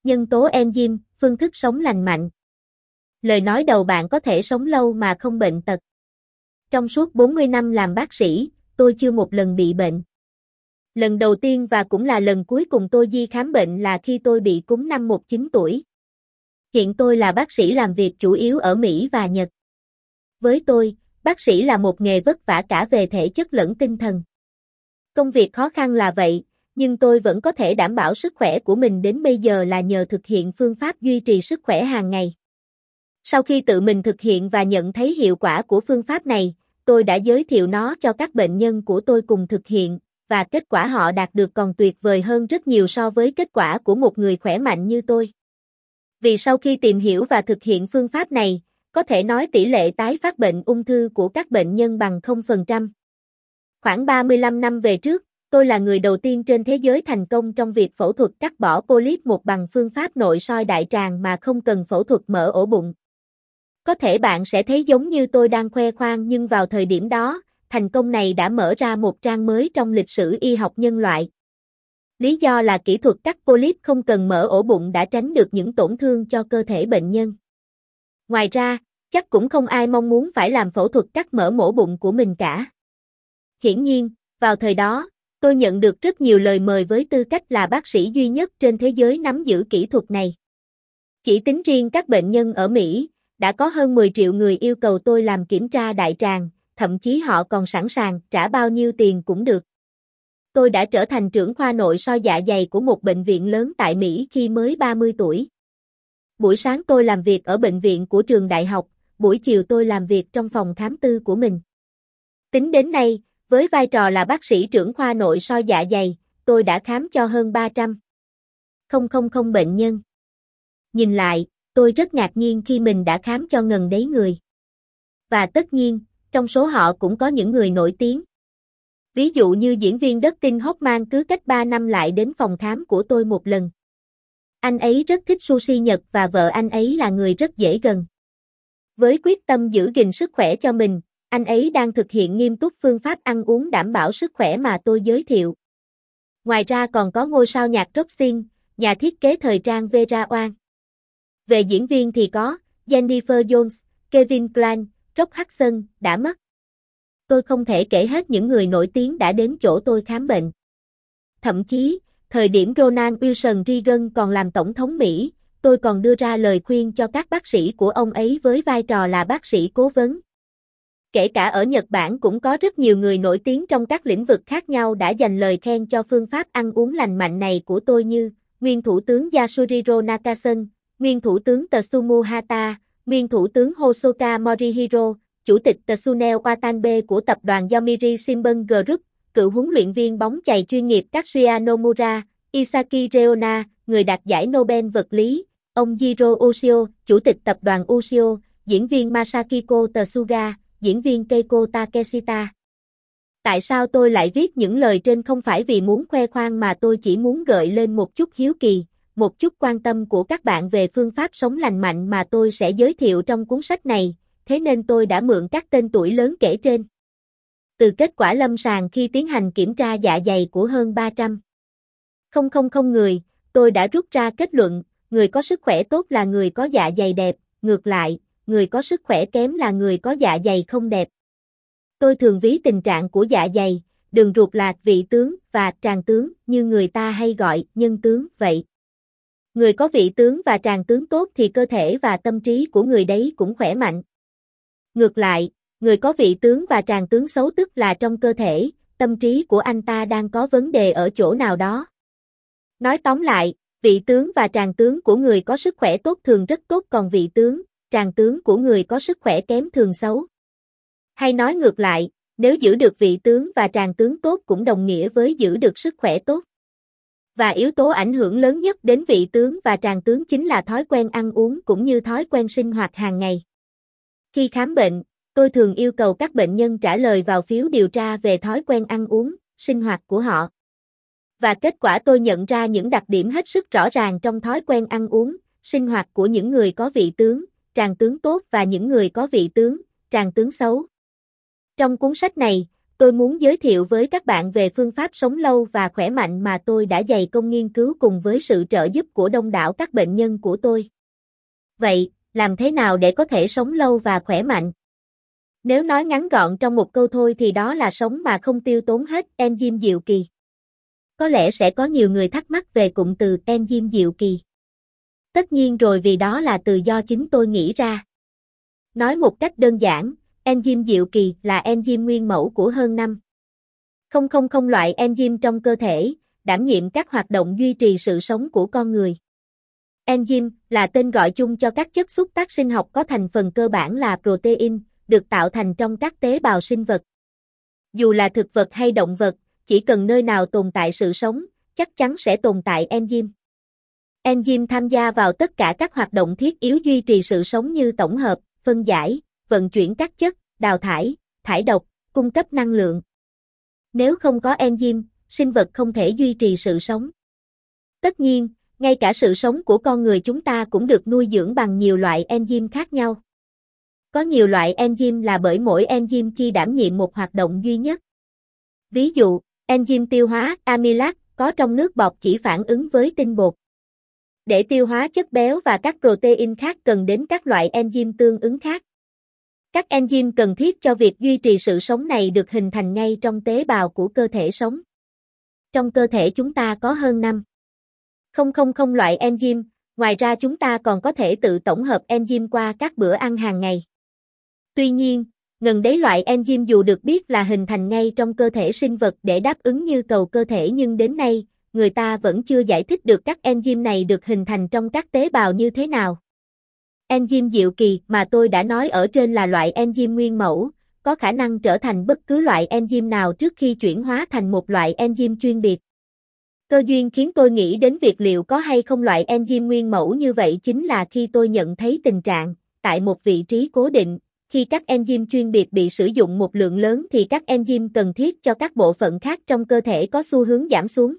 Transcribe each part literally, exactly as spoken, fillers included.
Nhân tố enzyme, phương thức sống lành mạnh. Lời nói đầu bạn có thể sống lâu mà không bệnh tật. Trong suốt bốn mươi năm làm bác sĩ, tôi chưa một lần bị bệnh. Lần đầu tiên và cũng là lần cuối cùng tôi đi khám bệnh là khi tôi bị cúm năm mười chín tuổi. Hiện tôi là bác sĩ làm việc chủ yếu ở Mỹ và Nhật. Với tôi, bác sĩ là một nghề vất vả cả về thể chất lẫn tinh thần. Công việc khó khăn là vậy, nhưng tôi vẫn có thể đảm bảo sức khỏe của mình đến bây giờ là nhờ thực hiện phương pháp duy trì sức khỏe hàng ngày. Sau khi tự mình thực hiện và nhận thấy hiệu quả của phương pháp này, tôi đã giới thiệu nó cho các bệnh nhân của tôi cùng thực hiện, và kết quả họ đạt được còn tuyệt vời hơn rất nhiều so với kết quả của một người khỏe mạnh như tôi. Vì sau khi tìm hiểu và thực hiện phương pháp này, có thể nói tỷ lệ tái phát bệnh ung thư của các bệnh nhân bằng không phần trăm. Khoảng ba mươi lăm năm về trước, tôi là người đầu tiên trên thế giới thành công trong việc phẫu thuật cắt bỏ polyp một bằng phương pháp nội soi đại tràng mà không cần phẫu thuật mở ổ bụng. Có thể bạn sẽ thấy giống như tôi đang khoe khoang, nhưng vào thời điểm đó, thành công này đã mở ra một trang mới trong lịch sử y học nhân loại. Lý do là kỹ thuật cắt polyp không cần mở ổ bụng đã tránh được những tổn thương cho cơ thể bệnh nhân. Ngoài ra, chắc cũng không ai mong muốn phải làm phẫu thuật cắt mở mổ bụng của mình cả. Hiển nhiên, vào thời đó, tôi nhận được rất nhiều lời mời với tư cách là bác sĩ duy nhất trên thế giới nắm giữ kỹ thuật này. Chỉ tính riêng các bệnh nhân ở Mỹ, đã có hơn mười triệu người yêu cầu tôi làm kiểm tra đại tràng, thậm chí họ còn sẵn sàng trả bao nhiêu tiền cũng được. Tôi đã trở thành trưởng khoa nội soi dạ dày của một bệnh viện lớn tại Mỹ khi mới ba mươi tuổi. Buổi sáng tôi làm việc ở bệnh viện của trường đại học, buổi chiều tôi làm việc trong phòng khám tư của mình. Tính đến nay, với vai trò là bác sĩ trưởng khoa nội soi dạ dày, tôi đã khám cho hơn ba trăm nghìn bệnh nhân. Nhìn lại, tôi rất ngạc nhiên khi mình đã khám cho ngần đấy người. Và tất nhiên, trong số họ cũng có những người nổi tiếng. Ví dụ như diễn viên Dustin Hoffman cứ cách ba năm lại đến phòng khám của tôi một lần. Anh ấy rất thích sushi Nhật và vợ anh ấy là người rất dễ gần. Với quyết tâm giữ gìn sức khỏe cho mình, anh ấy đang thực hiện nghiêm túc phương pháp ăn uống đảm bảo sức khỏe mà tôi giới thiệu. Ngoài ra còn có ngôi sao nhạc Roxin, nhà thiết kế thời trang Vera Wang. Về diễn viên thì có Jennifer Jones, Kevin Kline, Rock Hudson đã mất. Tôi không thể kể hết những người nổi tiếng đã đến chỗ tôi khám bệnh. Thậm chí, thời điểm Ronald Wilson Reagan còn làm tổng thống Mỹ, tôi còn đưa ra lời khuyên cho các bác sĩ của ông ấy với vai trò là bác sĩ cố vấn. Kể cả ở Nhật Bản cũng có rất nhiều người nổi tiếng trong các lĩnh vực khác nhau đã dành lời khen cho phương pháp ăn uống lành mạnh này của tôi như nguyên thủ tướng Yasuhiro Nakasone, nguyên thủ tướng Tsutomu Hata, nguyên thủ tướng Hosoka Morihiro, chủ tịch Tsuneo Watanabe của tập đoàn Yomiuri Shimbun Group, cựu huấn luyện viên bóng chày chuyên nghiệp Katsuya Nomura, Isaki Reona, người đạt giải Nobel vật lý, ông Jiro Ushio, chủ tịch tập đoàn Ushio, diễn viên Masakiko Tsuga, diễn viên Keiko Takeshita. Tại sao tôi lại viết những lời trên? Không phải vì muốn khoe khoang mà tôi chỉ muốn gợi lên một chút hiếu kỳ, một chút quan tâm của các bạn về phương pháp sống lành mạnh mà tôi sẽ giới thiệu trong cuốn sách này, thế nên tôi đã mượn các tên tuổi lớn kể trên. Từ kết quả lâm sàng khi tiến hành kiểm tra dạ dày của hơn ba trăm nghìn người, tôi đã rút ra kết luận, người có sức khỏe tốt là người có dạ dày đẹp, ngược lại, người có sức khỏe kém là người có dạ dày không đẹp. Tôi thường ví tình trạng của dạ dày, đường ruột là vị tướng và tràng tướng như người ta hay gọi nhân tướng vậy. Người có vị tướng và tràng tướng tốt thì cơ thể và tâm trí của người đấy cũng khỏe mạnh. Ngược lại, người có vị tướng và tràng tướng xấu tức là trong cơ thể, tâm trí của anh ta đang có vấn đề ở chỗ nào đó. Nói tóm lại, vị tướng và tràng tướng của người có sức khỏe tốt thường rất tốt, còn vị tướng, tràng tướng của người có sức khỏe kém thường xấu. Hay nói ngược lại, nếu giữ được vị tướng và tràng tướng tốt cũng đồng nghĩa với giữ được sức khỏe tốt. Và yếu tố ảnh hưởng lớn nhất đến vị tướng và tràng tướng chính là thói quen ăn uống cũng như thói quen sinh hoạt hàng ngày. Khi khám bệnh, tôi thường yêu cầu các bệnh nhân trả lời vào phiếu điều tra về thói quen ăn uống, sinh hoạt của họ. Và kết quả tôi nhận ra những đặc điểm hết sức rõ ràng trong thói quen ăn uống, sinh hoạt của những người có vị tướng, tràng tướng tốt và những người có vị tướng, tràng tướng xấu. Trong cuốn sách này, tôi muốn giới thiệu với các bạn về phương pháp sống lâu và khỏe mạnh mà tôi đã dày công nghiên cứu cùng với sự trợ giúp của đông đảo các bệnh nhân của tôi. Vậy, làm thế nào để có thể sống lâu và khỏe mạnh? Nếu nói ngắn gọn trong một câu thôi thì đó là sống mà không tiêu tốn hết enzyme diệu kỳ. Có lẽ sẽ có nhiều người thắc mắc về cụm từ enzyme diệu kỳ. Tất nhiên rồi, vì đó là từ do chính tôi nghĩ ra. Nói một cách đơn giản, enzyme diệu kỳ là enzyme nguyên mẫu của hơn năm nghìn loại enzyme trong cơ thể, đảm nhiệm các hoạt động duy trì sự sống của con người. Enzyme là tên gọi chung cho các chất xúc tác sinh học có thành phần cơ bản là protein, được tạo thành trong các tế bào sinh vật. Dù là thực vật hay động vật, chỉ cần nơi nào tồn tại sự sống, chắc chắn sẽ tồn tại enzyme. Enzyme tham gia vào tất cả các hoạt động thiết yếu duy trì sự sống như tổng hợp, phân giải, vận chuyển các chất, đào thải, thải độc, cung cấp năng lượng. Nếu không có enzyme, sinh vật không thể duy trì sự sống. Tất nhiên, ngay cả sự sống của con người chúng ta cũng được nuôi dưỡng bằng nhiều loại enzyme khác nhau. Có nhiều loại enzyme là bởi mỗi enzyme chỉ đảm nhiệm một hoạt động duy nhất. Ví dụ, enzyme tiêu hóa amylase có trong nước bọt chỉ phản ứng với tinh bột. Để tiêu hóa chất béo và các protein khác cần đến các loại enzyme tương ứng khác. Các enzyme cần thiết cho việc duy trì sự sống này được hình thành ngay trong tế bào của cơ thể sống. Trong cơ thể chúng ta có hơn năm nghìn loại enzyme, ngoài ra chúng ta còn có thể tự tổng hợp enzyme qua các bữa ăn hàng ngày. Tuy nhiên, ngần đấy loại enzyme dù được biết là hình thành ngay trong cơ thể sinh vật để đáp ứng nhu cầu cơ thể, nhưng đến nay, người ta vẫn chưa giải thích được các enzyme này được hình thành trong các tế bào như thế nào. Enzyme diệu kỳ mà tôi đã nói ở trên là loại enzyme nguyên mẫu, có khả năng trở thành bất cứ loại enzyme nào trước khi chuyển hóa thành một loại enzyme chuyên biệt. Cơ duyên khiến tôi nghĩ đến việc liệu có hay không loại enzyme nguyên mẫu như vậy chính là khi tôi nhận thấy tình trạng, tại một vị trí cố định, khi các enzyme chuyên biệt bị sử dụng một lượng lớn thì các enzyme cần thiết cho các bộ phận khác trong cơ thể có xu hướng giảm xuống.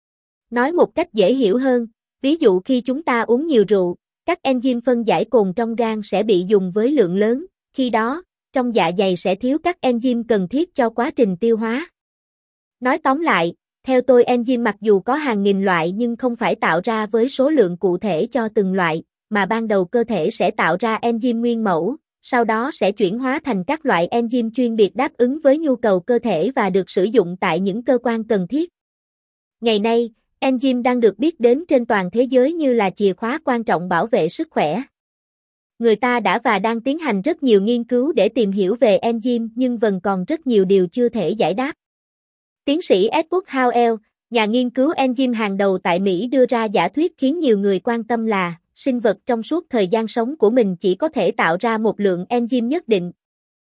Nói một cách dễ hiểu hơn, ví dụ khi chúng ta uống nhiều rượu, các enzyme phân giải cồn trong gan sẽ bị dùng với lượng lớn, khi đó, trong dạ dày sẽ thiếu các enzyme cần thiết cho quá trình tiêu hóa. Nói tóm lại, theo tôi enzyme mặc dù có hàng nghìn loại nhưng không phải tạo ra với số lượng cụ thể cho từng loại, mà ban đầu cơ thể sẽ tạo ra enzyme nguyên mẫu, sau đó sẽ chuyển hóa thành các loại enzyme chuyên biệt đáp ứng với nhu cầu cơ thể và được sử dụng tại những cơ quan cần thiết. Ngày nay, enzyme đang được biết đến trên toàn thế giới như là chìa khóa quan trọng bảo vệ sức khỏe. Người ta đã và đang tiến hành rất nhiều nghiên cứu để tìm hiểu về enzyme nhưng vẫn còn rất nhiều điều chưa thể giải đáp. Tiến sĩ Edward Howell, nhà nghiên cứu enzyme hàng đầu tại Mỹ đưa ra giả thuyết khiến nhiều người quan tâm là sinh vật trong suốt thời gian sống của mình chỉ có thể tạo ra một lượng enzyme nhất định.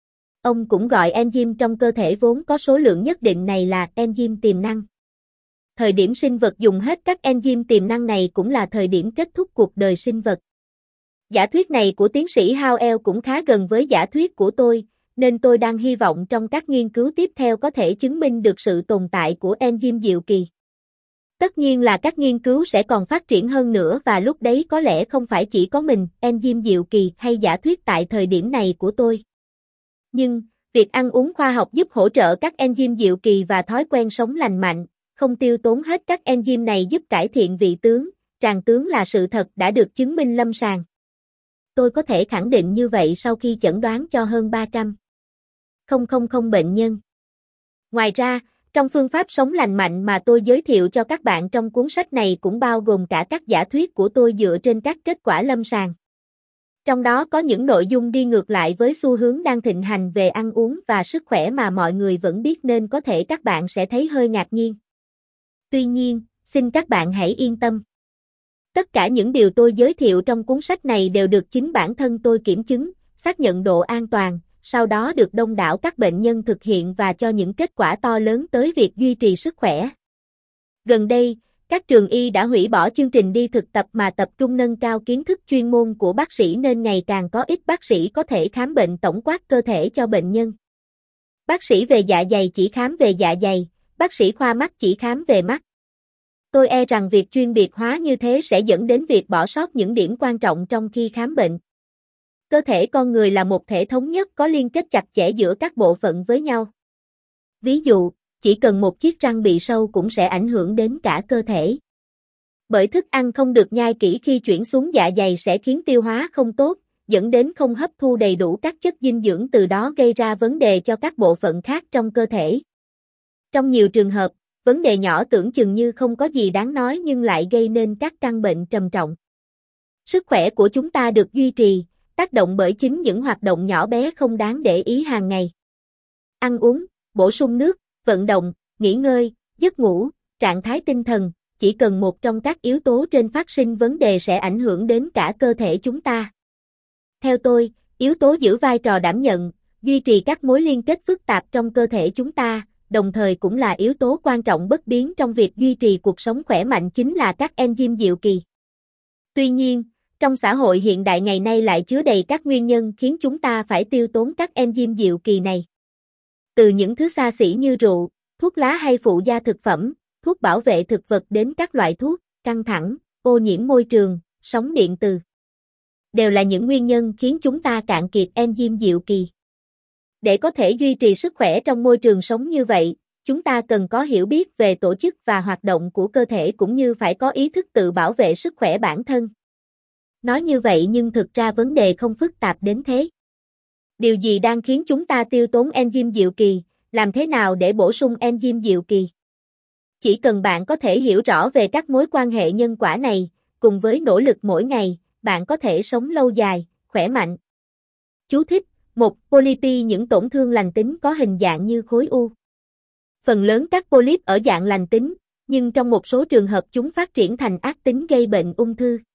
Ông cũng gọi enzyme trong cơ thể vốn có số lượng nhất định này là enzyme tiềm năng. Thời điểm sinh vật dùng hết các enzyme tiềm năng này cũng là thời điểm kết thúc cuộc đời sinh vật. Giả thuyết này của tiến sĩ Howell cũng khá gần với giả thuyết của tôi, nên tôi đang hy vọng trong các nghiên cứu tiếp theo có thể chứng minh được sự tồn tại của enzyme diệu kỳ. Tất nhiên là các nghiên cứu sẽ còn phát triển hơn nữa và lúc đấy có lẽ không phải chỉ có mình enzyme diệu kỳ hay giả thuyết tại thời điểm này của tôi. Nhưng, việc ăn uống khoa học giúp hỗ trợ các enzyme diệu kỳ và thói quen sống lành mạnh, không tiêu tốn hết các enzyme này giúp cải thiện vị tướng, tràng tướng là sự thật đã được chứng minh lâm sàng. Tôi có thể khẳng định như vậy sau khi chẩn đoán cho hơn ba trăm nghìn bệnh nhân. Ngoài ra, trong phương pháp sống lành mạnh mà tôi giới thiệu cho các bạn trong cuốn sách này cũng bao gồm cả các giả thuyết của tôi dựa trên các kết quả lâm sàng. Trong đó có những nội dung đi ngược lại với xu hướng đang thịnh hành về ăn uống và sức khỏe mà mọi người vẫn biết nên có thể các bạn sẽ thấy hơi ngạc nhiên. Tuy nhiên, xin các bạn hãy yên tâm. Tất cả những điều tôi giới thiệu trong cuốn sách này đều được chính bản thân tôi kiểm chứng, xác nhận độ an toàn, sau đó được đông đảo các bệnh nhân thực hiện và cho những kết quả to lớn tới việc duy trì sức khỏe. Gần đây, các trường y đã hủy bỏ chương trình đi thực tập mà tập trung nâng cao kiến thức chuyên môn của bác sĩ nên ngày càng có ít bác sĩ có thể khám bệnh tổng quát cơ thể cho bệnh nhân. Bác sĩ về dạ dày chỉ khám về dạ dày, bác sĩ khoa mắt chỉ khám về mắt. Tôi e rằng việc chuyên biệt hóa như thế sẽ dẫn đến việc bỏ sót những điểm quan trọng trong khi khám bệnh. Cơ thể con người là một thể thống nhất có liên kết chặt chẽ giữa các bộ phận với nhau. Ví dụ, chỉ cần một chiếc răng bị sâu cũng sẽ ảnh hưởng đến cả cơ thể. Bởi thức ăn không được nhai kỹ khi chuyển xuống dạ dày sẽ khiến tiêu hóa không tốt, dẫn đến không hấp thu đầy đủ các chất dinh dưỡng, từ đó gây ra vấn đề cho các bộ phận khác trong cơ thể. Trong nhiều trường hợp, vấn đề nhỏ tưởng chừng như không có gì đáng nói nhưng lại gây nên các căn bệnh trầm trọng. Sức khỏe của chúng ta được duy trì, tác động bởi chính những hoạt động nhỏ bé không đáng để ý hàng ngày. Ăn uống, bổ sung nước, vận động, nghỉ ngơi, giấc ngủ, trạng thái tinh thần, chỉ cần một trong các yếu tố trên phát sinh vấn đề sẽ ảnh hưởng đến cả cơ thể chúng ta. Theo tôi, yếu tố giữ vai trò đảm nhận, duy trì các mối liên kết phức tạp trong cơ thể chúng ta, đồng thời cũng là yếu tố quan trọng bất biến trong việc duy trì cuộc sống khỏe mạnh chính là các enzyme diệu kỳ. Tuy nhiên, trong xã hội hiện đại ngày nay lại chứa đầy các nguyên nhân khiến chúng ta phải tiêu tốn các enzyme diệu kỳ này. Từ những thứ xa xỉ như rượu, thuốc lá hay phụ gia thực phẩm, thuốc bảo vệ thực vật đến các loại thuốc, căng thẳng, ô nhiễm môi trường, sóng điện từ, đều là những nguyên nhân khiến chúng ta cạn kiệt enzyme diệu kỳ. Để có thể duy trì sức khỏe trong môi trường sống như vậy, chúng ta cần có hiểu biết về tổ chức và hoạt động của cơ thể cũng như phải có ý thức tự bảo vệ sức khỏe bản thân. Nói như vậy nhưng thực ra vấn đề không phức tạp đến thế. Điều gì đang khiến chúng ta tiêu tốn enzyme diệu kỳ, làm thế nào để bổ sung enzyme diệu kỳ? Chỉ cần bạn có thể hiểu rõ về các mối quan hệ nhân quả này, cùng với nỗ lực mỗi ngày, bạn có thể sống lâu dài, khỏe mạnh. Chú thích: một. Polyp, những tổn thương lành tính có hình dạng như khối u. Phần lớn các polyp ở dạng lành tính, nhưng trong một số trường hợp chúng phát triển thành ác tính gây bệnh ung thư.